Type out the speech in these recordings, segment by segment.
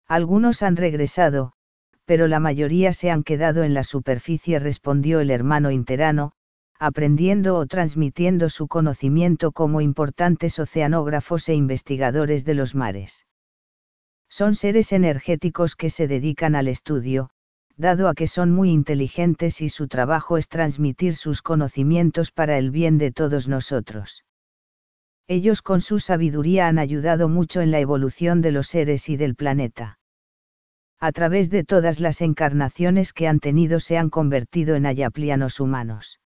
Algunos han regresado, pero la mayoría se han quedado en la superficie, respondió el hermano interano, aprendiendo o transmitiendo su conocimiento como importantes oceanógrafos e investigadores de los mares. Son seres energéticos que se dedican al estudio, dado a que son muy inteligentes y su trabajo es transmitir sus conocimientos para el bien de todos nosotros. Ellos con su sabiduría han ayudado mucho en la evolución de los seres y del planeta. A través de todas las encarnaciones que han tenido se han convertido en ayaplianos humanos.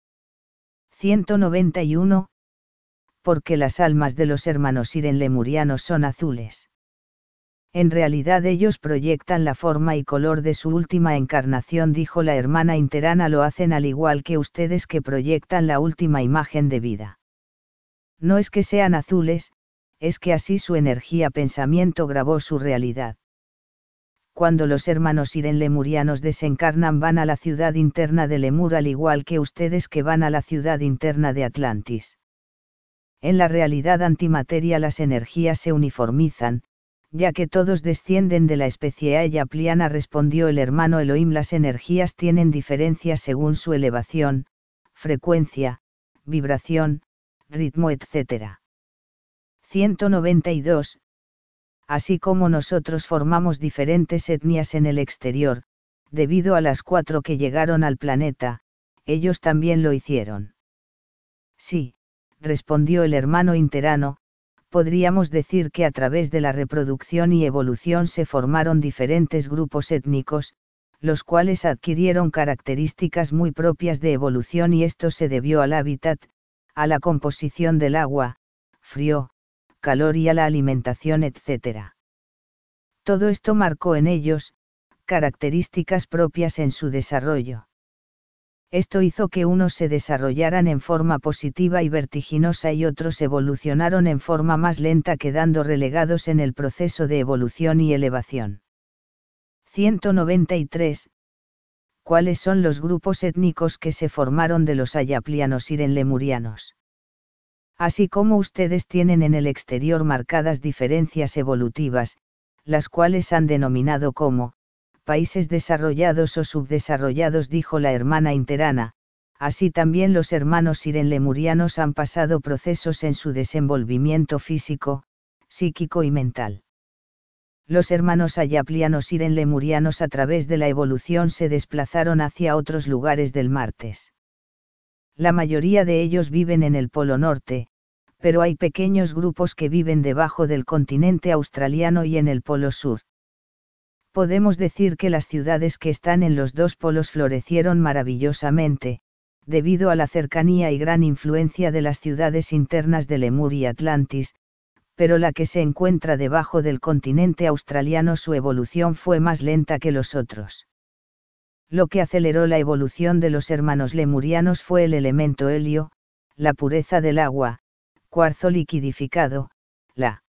191. Porque las almas de los hermanos Siren lemurianos son azules. En realidad ellos proyectan la forma y color de su última encarnación, dijo la hermana interana. Lo hacen al igual que ustedes, que proyectan la última imagen de vida. No es que sean azules, es que así su energía pensamiento grabó su realidad. Cuando los hermanos Siren lemurianos desencarnan van a la ciudad interna de Lemur, al igual que ustedes que van a la ciudad interna de Atlantis. En la realidad antimateria las energías se uniformizan, ya que todos descienden de la especie ayapliana, respondió el hermano Elohim. Las energías tienen diferencias según su elevación, frecuencia, vibración, ritmo, etc. 192. Así como nosotros formamos diferentes etnias en el exterior, debido a las 4 que llegaron al planeta, ellos también lo hicieron. Sí, respondió el hermano interano, podríamos decir que a través de la reproducción y evolución se formaron diferentes grupos étnicos, los cuales adquirieron características muy propias de evolución, y esto se debió al hábitat, a la composición del agua, frío, calor y a la alimentación, etc. Todo esto marcó en ellos características propias en su desarrollo. Esto hizo que unos se desarrollaran en forma positiva y vertiginosa y otros evolucionaron en forma más lenta, quedando relegados en el proceso de evolución y elevación. 193. ¿Cuáles son los grupos étnicos que se formaron de los ayaplianos Siren lemurianos? Así como ustedes tienen en el exterior marcadas diferencias evolutivas, las cuales han denominado como países desarrollados o subdesarrollados, dijo la hermana interana, así también los hermanos Siren lemurianos han pasado procesos en su desenvolvimiento físico, psíquico y mental. Los hermanos ayaplianos Siren lemurianos a través de la evolución se desplazaron hacia otros lugares del Martes. La mayoría de ellos viven en el Polo Norte, pero hay pequeños grupos que viven debajo del continente australiano y en el Polo Sur. Podemos decir que las ciudades que están en los dos polos florecieron maravillosamente, debido a la cercanía y gran influencia de las ciudades internas de Lemur y Atlantis, pero la que se encuentra debajo del continente australiano, su evolución fue más lenta que los otros. Lo que aceleró la evolución de los hermanos lemurianos fue el elemento helio, la pureza del agua, cuarzo liquidificado, la